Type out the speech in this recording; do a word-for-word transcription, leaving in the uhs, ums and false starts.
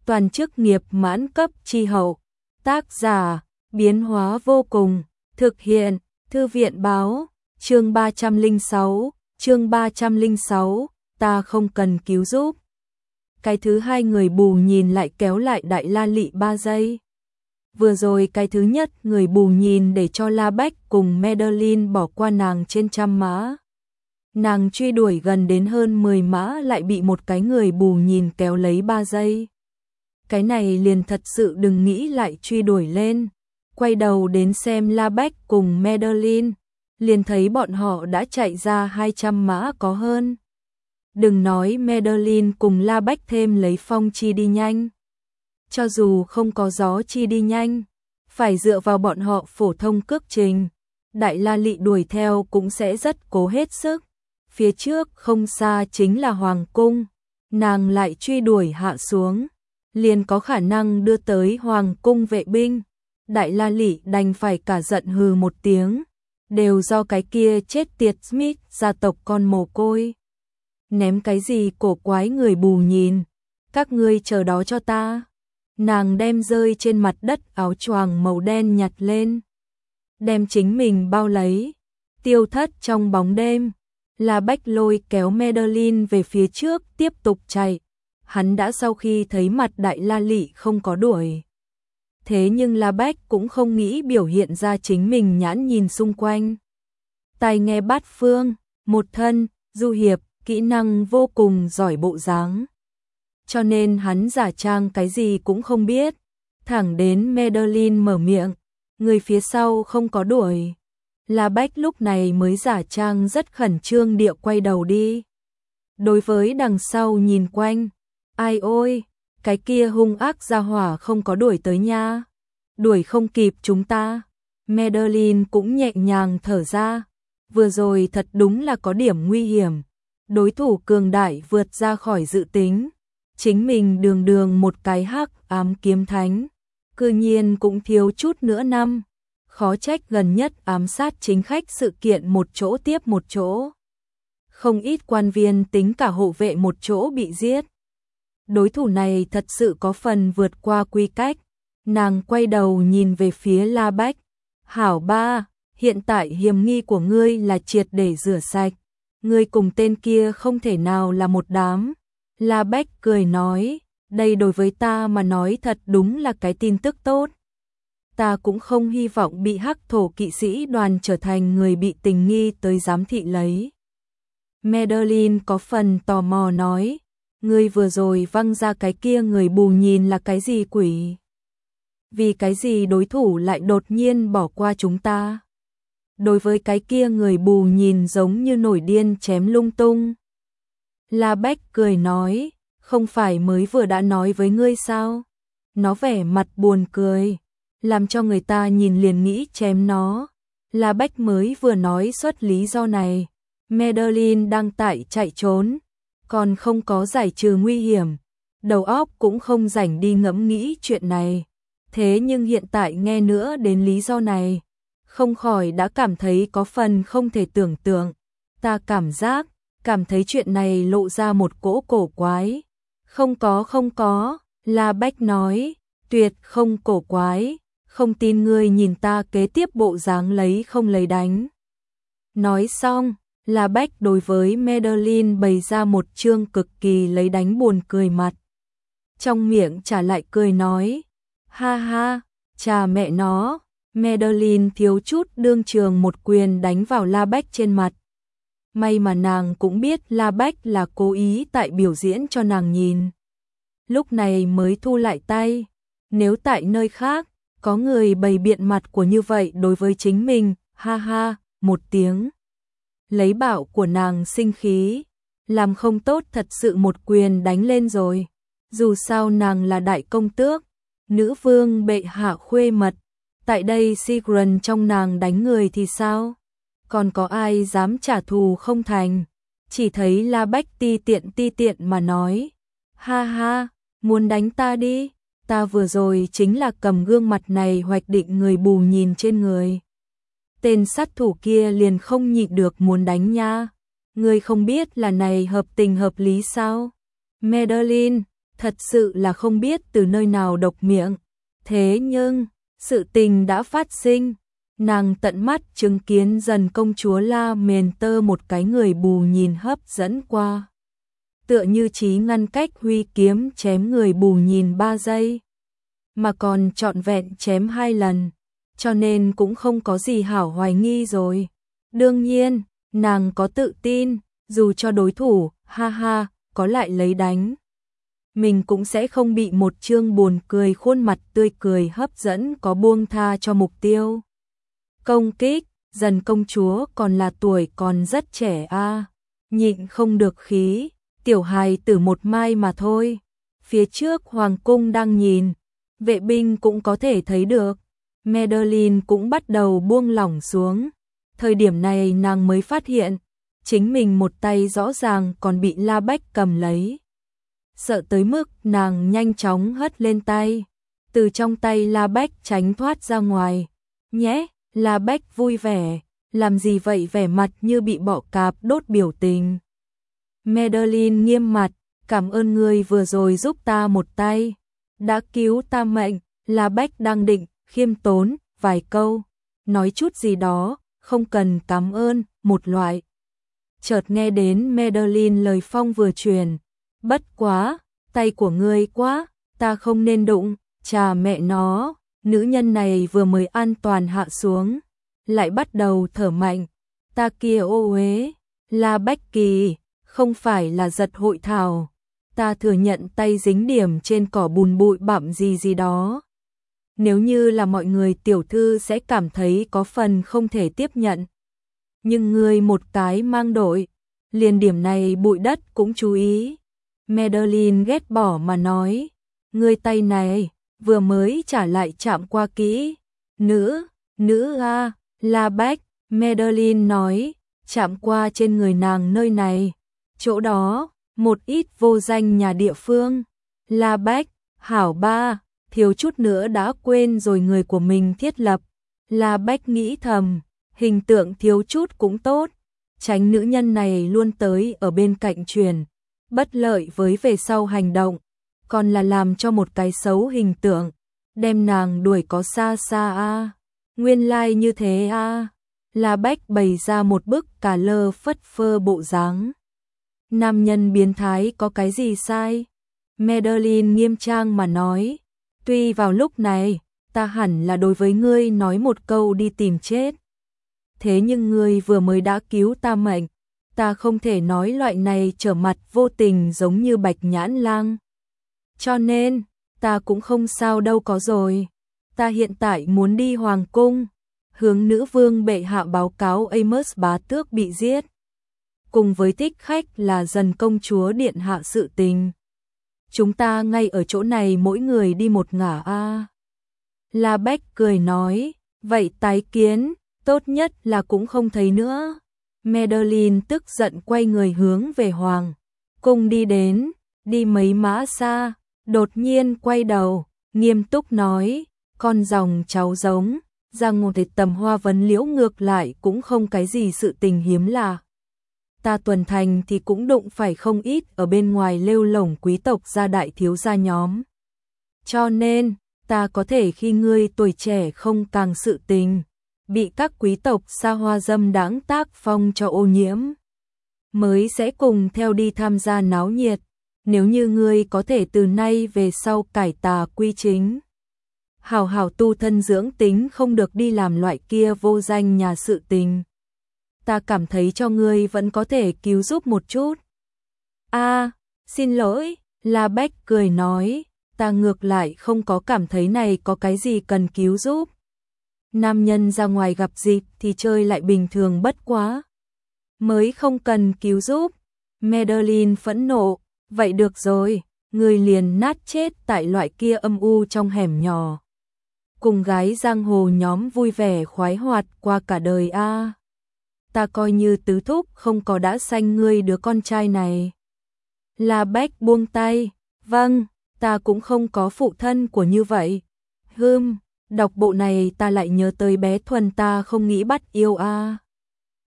toàn chức nghiệp mãn cấp chi hậu. Tác giả, biến hóa vô cùng, thực hiện, thư viện báo, chương ba trăm lẻ sáu, chương ba trăm lẻ sáu, ta không cần cứu giúp. Cái thứ hai người bù nhìn lại kéo lại Đại La Lị ba giây. Vừa rồi cái thứ nhất người bù nhìn để cho La Bách cùng Madeline bỏ qua nàng trên trăm mã. Nàng truy đuổi gần đến hơn mười mã lại bị một cái người bù nhìn kéo lấy ba giây. Cái này liền thật sự đừng nghĩ lại truy đuổi lên. Quay đầu đến xem La Bách cùng Madeline, liền thấy bọn họ đã chạy ra hai trăm mã có hơn. Đừng nói Madeline cùng La Bách thêm lấy phong chi đi nhanh. Cho dù không có gió chi đi nhanh, phải dựa vào bọn họ phổ thông cước trình, Đại La Lị đuổi theo cũng sẽ rất cố hết sức. Phía trước không xa chính là Hoàng cung, nàng lại truy đuổi hạ xuống, liền có khả năng đưa tới Hoàng cung vệ binh. Đại La Lị đành phải cả giận hừ một tiếng, đều do cái kia chết tiệt Smith gia tộc con mồ côi. Ném cái gì cổ quái người bù nhìn, các ngươi chờ đó cho ta. Nàng đem rơi trên mặt đất áo choàng màu đen nhặt lên, đem chính mình bao lấy, tiêu thất trong bóng đêm. La Bách lôi kéo Madeline về phía trước tiếp tục chạy. Hắn đã sau khi thấy mặt Đại La Lị không có đuổi. Thế nhưng La Bách cũng không nghĩ biểu hiện ra chính mình nhãn nhìn xung quanh. Tai nghe bát phương, một thân, du hiệp, kỹ năng vô cùng giỏi bộ dáng. Cho nên hắn giả trang cái gì cũng không biết. Thẳng đến Madeline mở miệng, người phía sau không có đuổi. La Bách lúc này mới giả trang rất khẩn trương địa quay đầu đi. Đối với đằng sau nhìn quanh, ai ôi, cái kia hung ác gia hỏa không có đuổi tới nha. Đuổi không kịp chúng ta. Madeline cũng nhẹ nhàng thở ra. Vừa rồi thật đúng là có điểm nguy hiểm. Đối thủ cường đại vượt ra khỏi dự tính. Chính mình đường đường một cái hắc ám kiếm thánh, cư nhiên cũng thiếu chút nữa năm. Khó trách gần nhất ám sát chính khách sự kiện một chỗ tiếp một chỗ. Không ít quan viên tính cả hộ vệ một chỗ bị giết. Đối thủ này thật sự có phần vượt qua quy cách. Nàng quay đầu nhìn về phía La Bách. Hảo ba, hiện tại hiểm nghi của ngươi là triệt để rửa sạch. Ngươi cùng tên kia không thể nào là một đám. La Bách cười nói, đây đối với ta mà nói thật đúng là cái tin tức tốt. Ta cũng không hy vọng bị hắc thổ kỵ sĩ đoàn trở thành người bị tình nghi tới giám thị lấy. Madeline có phần tò mò nói, ngươi vừa rồi văng ra cái kia người bù nhìn là cái gì quỷ? Vì cái gì đối thủ lại đột nhiên bỏ qua chúng ta? Đối với cái kia người bù nhìn giống như nổi điên chém lung tung. La Bách cười nói, không phải mới vừa đã nói với ngươi sao? Nó vẻ mặt buồn cười, làm cho người ta nhìn liền nghĩ chém nó. La Bách mới vừa nói xuất lý do này. Madeline đang tại chạy trốn, còn không có giải trừ nguy hiểm. Đầu óc cũng không rảnh đi ngẫm nghĩ chuyện này. Thế nhưng hiện tại nghe nữa đến lý do này, không khỏi đã cảm thấy có phần không thể tưởng tượng. Ta cảm giác, cảm thấy chuyện này lộ ra một cỗ cổ quái. Không có không có, La Bách nói, tuyệt không cổ quái, không tin ngươi nhìn ta kế tiếp bộ dáng lấy không lấy đánh. Nói xong, La Bách đối với Madeline bày ra một trương cực kỳ lấy đánh buồn cười mặt. Trong miệng trả lại cười nói, ha ha, chà mẹ nó. Madeline thiếu chút đương trường một quyền đánh vào La Bách trên mặt. May mà nàng cũng biết La Bách là cố ý tại biểu diễn cho nàng nhìn. Lúc này mới thu lại tay. Nếu tại nơi khác, có người bày biện mặt của như vậy đối với chính mình, ha ha, một tiếng. Lấy bạo của nàng sinh khí, làm không tốt thật sự một quyền đánh lên rồi. Dù sao nàng là đại công tước, nữ vương bệ hạ khuê mật. Tại đây Sigrun trong nàng đánh người thì sao? Còn có ai dám trả thù không thành? Chỉ thấy La Bách ti tiện ti tiện mà nói. Ha ha, muốn đánh ta đi. Ta vừa rồi chính là cầm gương mặt này hoạch định người bù nhìn trên người. Tên sát thủ kia liền không nhịn được muốn đánh nha. Ngươi không biết là này hợp tình hợp lý sao? Madeline, thật sự là không biết từ nơi nào độc miệng. Thế nhưng, sự tình đã phát sinh, nàng tận mắt chứng kiến dần công chúa La Mền Tơ một cái người bù nhìn hấp dẫn qua. Tựa như trí ngăn cách huy kiếm chém người bù nhìn ba giây, mà còn trọn vẹn chém hai lần, cho nên cũng không có gì hảo hoài nghi rồi. Đương nhiên, nàng có tự tin, dù cho đối thủ, ha ha, có lại lấy đánh, mình cũng sẽ không bị một chương buồn cười khuôn mặt tươi cười hấp dẫn có buông tha cho mục tiêu. Công kích, dần công chúa còn là tuổi còn rất trẻ a, à. Nhịn không được khí, tiểu hài tử một mai mà thôi. Phía trước hoàng cung đang nhìn, vệ binh cũng có thể thấy được. Madeline cũng bắt đầu buông lỏng xuống. Thời điểm này nàng mới phát hiện, chính mình một tay rõ ràng còn bị La Bách cầm lấy. Sợ tới mức nàng nhanh chóng hất lên tay, từ trong tay La Bách tránh thoát ra ngoài. Nhẽ, La Bách vui vẻ, làm gì vậy, vẻ mặt như bị bọ cạp đốt biểu tình. Madeline nghiêm mặt, cảm ơn ngươi vừa rồi giúp ta một tay, đã cứu ta mệnh. La Bách đang định khiêm tốn vài câu, nói chút gì đó, không cần cảm ơn, một loại. Chợt nghe đến Madeline lời phong vừa truyền, bất quá, tay của ngươi quá, ta không nên đụng, chà mẹ nó, nữ nhân này vừa mới an toàn hạ xuống, lại bắt đầu thở mạnh, ta kia ô uế, La Bách Kỳ, không phải là giật hội thảo, ta thừa nhận tay dính điểm trên cỏ bùn bụi bặm gì gì đó. Nếu như là mọi người tiểu thư sẽ cảm thấy có phần không thể tiếp nhận. Nhưng ngươi một cái mang đội, liền điểm này bụi đất cũng chú ý. Madeline ghét bỏ mà nói, ngươi tay này, vừa mới trả lại chạm qua kỹ. Nữ, nữ a, La Bách, Madeline nói, chạm qua trên người nàng nơi này. Chỗ đó, một ít vô danh nhà địa phương. La Bách, hảo ba, thiếu chút nữa đã quên rồi người của mình thiết lập. La Bách nghĩ thầm, hình tượng thiếu chút cũng tốt, tránh nữ nhân này luôn tới ở bên cạnh truyền, bất lợi với về sau hành động, còn là làm cho một cái xấu hình tượng, đem nàng đuổi có xa xa a. Nguyên lai like như thế a. À. La Bách bày ra một bức cà lơ phất phơ bộ dáng. Nam nhân biến thái có cái gì sai? Madeline nghiêm trang mà nói, tuy vào lúc này, ta hẳn là đối với ngươi nói một câu đi tìm chết. Thế nhưng ngươi vừa mới đã cứu ta mệnh, ta không thể nói loại này trở mặt vô tình giống như Bạch Nhãn Lang. Cho nên, ta cũng không sao đâu có rồi. Ta hiện tại muốn đi hoàng cung, hướng nữ vương bệ hạ báo cáo Amos bá tước bị giết. Cùng với thích khách là dần công chúa điện hạ sự tình. Chúng ta ngay ở chỗ này mỗi người đi một ngả a. À. La Bách cười nói, vậy tái kiến, tốt nhất là cũng không thấy nữa. Madeline tức giận quay người hướng về hoàng cung đi đến, đi mấy mã xa, đột nhiên quay đầu, nghiêm túc nói, con dòng cháu giống, ra ngồi thịt tầm hoa vấn liễu ngược lại cũng không cái gì sự tình hiếm lạ. Ta tuần thành thì cũng đụng phải không ít ở bên ngoài lêu lổng quý tộc gia đại thiếu gia nhóm. Cho nên, ta có thể khi ngươi tuổi trẻ không càng sự tình, bị các quý tộc xa hoa dâm đãng tác phong cho ô nhiễm, mới sẽ cùng theo đi tham gia náo nhiệt. Nếu như ngươi có thể từ nay về sau cải tà quy chính, hào hào tu thân dưỡng tính, không được đi làm loại kia vô danh nhà sự tình, ta cảm thấy cho ngươi vẫn có thể cứu giúp một chút. A, à, xin lỗi, La Bách cười nói, ta ngược lại không có cảm thấy này có cái gì cần cứu giúp. Nam nhân ra ngoài gặp dịp thì chơi lại bình thường bất quá, mới không cần cứu giúp. Madeline phẫn nộ, vậy được rồi, ngươi liền nát chết tại loại kia âm u trong hẻm nhỏ. Cùng gái giang hồ nhóm vui vẻ khoái hoạt qua cả đời a. À. Ta coi như tứ thúc không có đã sanh ngươi đứa con trai này. La Bách buông tay, vâng, ta cũng không có phụ thân của như vậy. Hừm, đọc bộ này ta lại nhớ tới bé Thuần ta không nghĩ bắt yêu a. À.